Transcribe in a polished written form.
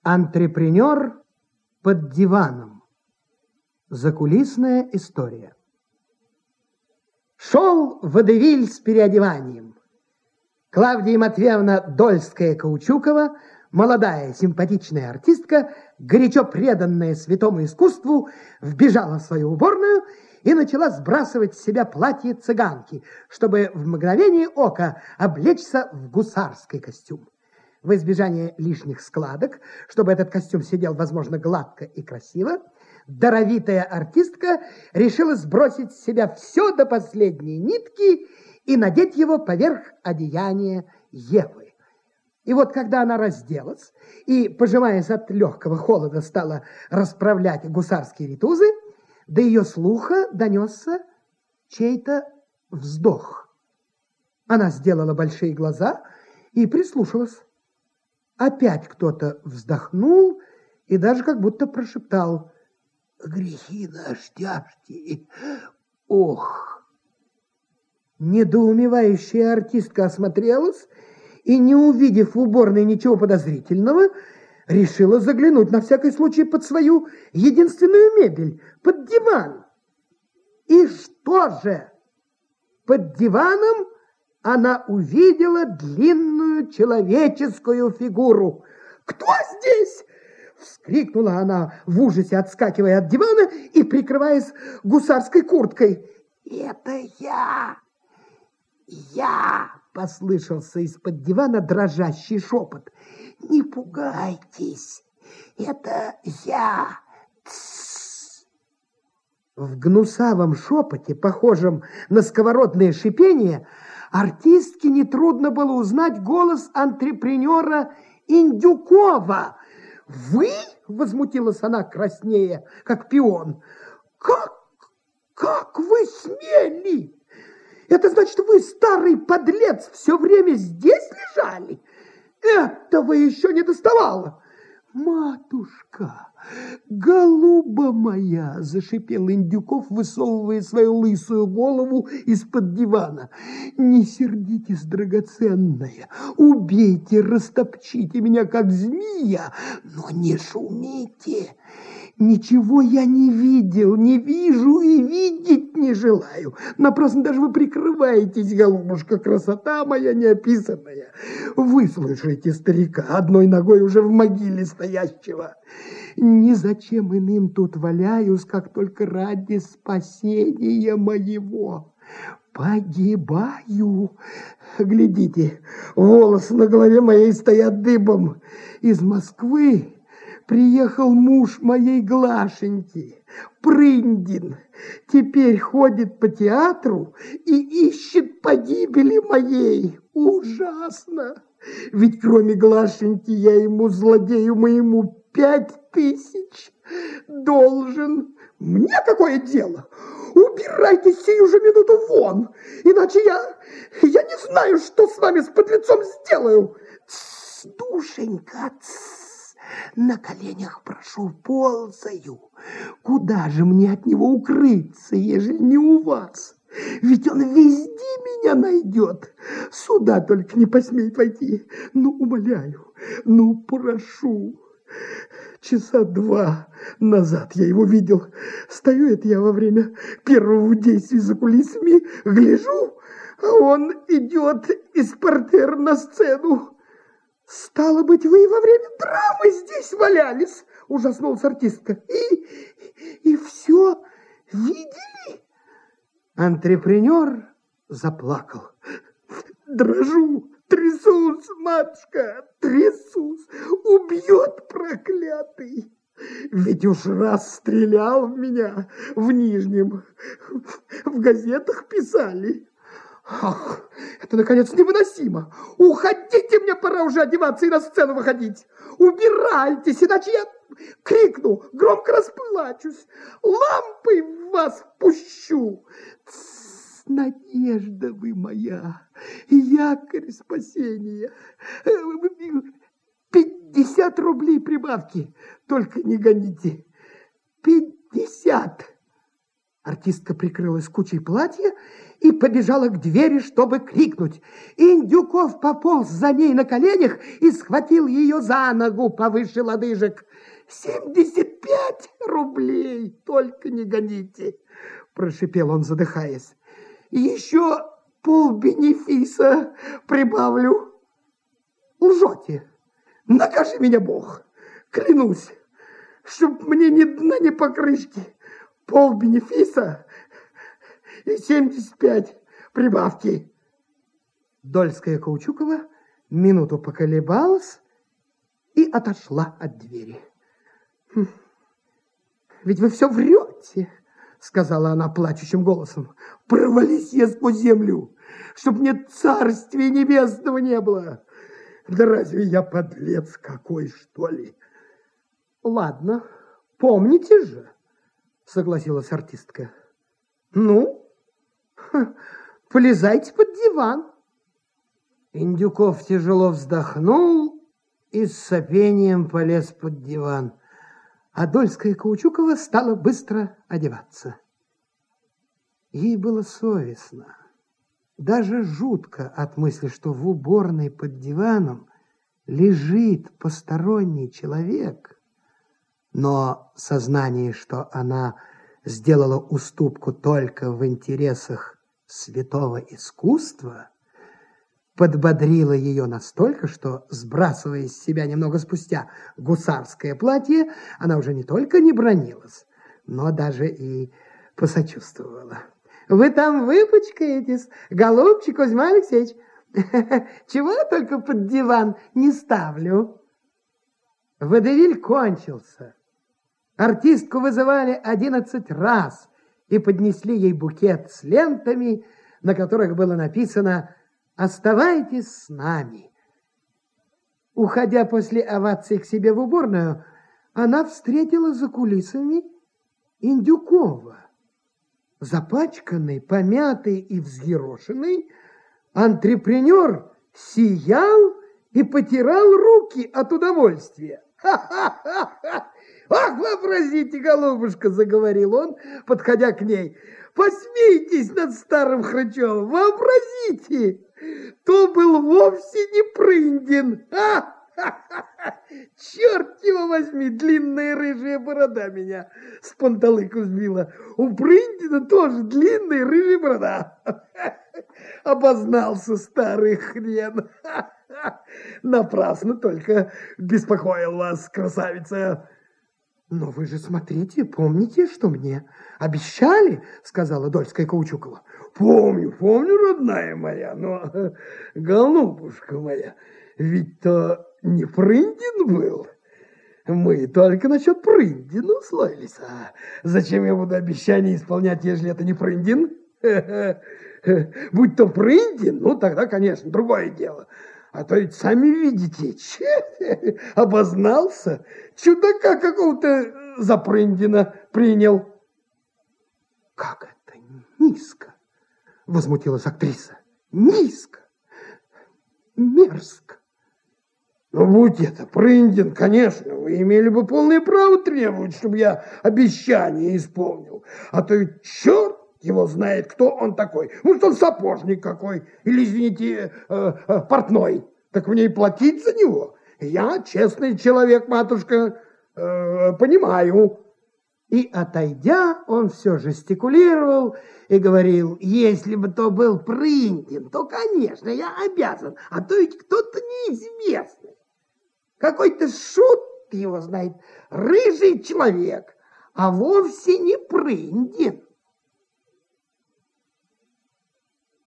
Антрепренер под диваном. Закулисная история. Шел водевиль с переодеванием. Клавдия Матвеевна Дольская-Каучукова, молодая симпатичная артистка, горячо преданная святому искусству, вбежала в свою уборную и начала сбрасывать с себя платье цыганки, чтобы в мгновение ока облечься в гусарский костюм. В избежание лишних складок, чтобы этот костюм сидел, возможно, гладко и красиво, даровитая артистка решила сбросить с себя все до последней нитки и надеть его поверх одеяния Евы. И вот когда она разделась и, пожимаясь от легкого холода, стала расправлять гусарские ритузы, до ее слуха донесся чей-то вздох. Она сделала большие глаза и прислушалась. Опять кто-то вздохнул и даже как будто прошептал: «Грехи наши тяжкие, ох!» Недоумевающая артистка осмотрелась и, не увидев в уборной ничего подозрительного, решила заглянуть на всякий случай под свою единственную мебель, под диван. И что же? Под диваном она увидела длинную человеческую фигуру. «Кто здесь?» — вскрикнула она в ужасе, отскакивая от дивана и прикрываясь гусарской курткой. «Это я! Я!» — послышался из-под дивана дрожащий шепот. «Не пугайтесь, это я!» Тс. В гнусавом шепоте, похожем на сковородное шипение, артистке нетрудно было узнать голос антрепренера Индюкова. «Вы?» — возмутилась она, краснея, как пион. «Как вы смели? Это значит, вы, старый подлец, все время здесь лежали? Этого еще не доставало!» «Матушка, голуба моя!» — зашипел Индюков, высовывая свою лысую голову из-под дивана. «Не сердитесь, драгоценная, убейте, растопчите меня, как змея, но не шумите. Ничего я не видел, не вижу и видеть не желаю. Напрасно даже вы прикрываетесь, голубушка, красота моя неописанная. Выслушайте старика, одной ногой уже в могиле стоящего. Ни зачем иным тут валяюсь, как только ради спасения моего. Погибаю. Глядите, волосы на голове моей стоят дыбом. Из Москвы приехал муж моей Глашеньки, Прындин. Теперь ходит по театру и ищет погибели моей. Ужасно! Ведь кроме Глашеньки я ему, злодею моему, 5000 должен. Мне какое дело? Убирайтесь сию же минуту вон, иначе я не знаю, что с вами, с подлецом, сделаю. Тс, душенька, тс. На коленях прошу, ползаю. Куда же мне от него укрыться, ежели не у вас? Ведь он везде меня найдет. Сюда только не посмеет войти. Ну, умоляю, ну, прошу. Часа 2 назад я его видел. Стою это я во время первого действия за кулисами, гляжу, а он идет из портера на сцену. «Стало быть, вы и во время драмы здесь валялись!» — ужаснулась артистка. И все видели?» Антрепренер заплакал. «Дрожу, трясусь, матушка, трясусь, убьет проклятый! Ведь уж раз стрелял в меня в Нижнем, в газетах писали». «Ах, это, наконец, невыносимо! Уходите, мне пора уже одеваться и на сцену выходить! Убирайтесь, иначе я крикну, громко расплачусь, лампой в вас пущу! Тс, надежда вы моя, якорь спасения! 50 рублей прибавки, только не гоните! 50! Артистка прикрылась кучей платья и побежала к двери, чтобы крикнуть. Индюков пополз за ней на коленях и схватил ее за ногу повыше лодыжек. 75 рублей, только не гоните, прошипел он, задыхаясь. Еще полбенефиса прибавлю. Лжете. Накажи меня, Бог. Клянусь, чтоб мне ни дна, ни покрышки. Полбенефиса и 75 прибавки. Дольская-Каучукова минуту поколебалась и отошла от двери. Ведь вы все врете, сказала она плачущим голосом. Провались я сквозь землю, чтоб мне царствия небесного не было. Да разве я подлец какой, что ли? Ладно, помните же, согласилась артистка. Ну, полезайте под диван. Индюков тяжело вздохнул и с сопением полез под диван. А Дольская-Каучукова стала быстро одеваться. Ей было совестно, даже жутко от мысли, что в уборной под диваном лежит посторонний человек. Но сознание, что она сделала уступку только в интересах святого искусства, подбодрило ее настолько, что, сбрасывая с себя немного спустя гусарское платье, она уже не только не бранилась, но даже и посочувствовала. «Вы там выпачкаетесь, голубчик Кузьма Алексеевич? Чего я только под диван не ставлю?» Водевиль кончился. Артистку вызывали 11 раз и поднесли ей букет с лентами, на которых было написано «Оставайтесь с нами». Уходя после овации к себе в уборную, она встретила за кулисами Индюкова. Запачканный, помятый и взъерошенный, антрепренер сиял и потирал руки от удовольствия. «Ха-ха-ха! Ах, вообразите, голубушка!» — заговорил он, подходя к ней. «Посмейтесь над старым Хрычевым! Вообразите! То был вовсе не Прындин! Черт его возьми, длинная рыжая борода меня с панталыку сбила. У Прындина тоже длинная рыжая борода. Обознался старый хрен. Напрасно только беспокоил вас, красавица». «Но вы же смотрите, помните, что мне обещали?» — сказала Дольская-Каучукова. «Помню, родная моя, но, голубушка моя, ведь-то не Прындин был. Мы только насчет Прындина условились. А зачем я буду обещания исполнять, ежели это не Прындин? Будь то Прындин, ну тогда, конечно, другое дело. А то ведь сами видите, обознался, чудака какого-то за Прындина принял». «Как это низко!» — возмутилась актриса. «Низко! Мерзко!» «Ну, будь это Прындин, конечно, вы имели бы полное право требовать, чтобы я обещание исполнил. А то ведь черт его знает, кто он такой. Может, он сапожник какой, или, извините, портной. Так мне и платить за него. Я честный человек, матушка, понимаю». И, отойдя, он все жестикулировал и говорил: «Если бы то был Прындин, то, конечно, я обязан, а то ведь кто-то неизвестный. Какой-то шут его знает, рыжий человек, а вовсе не Прындин».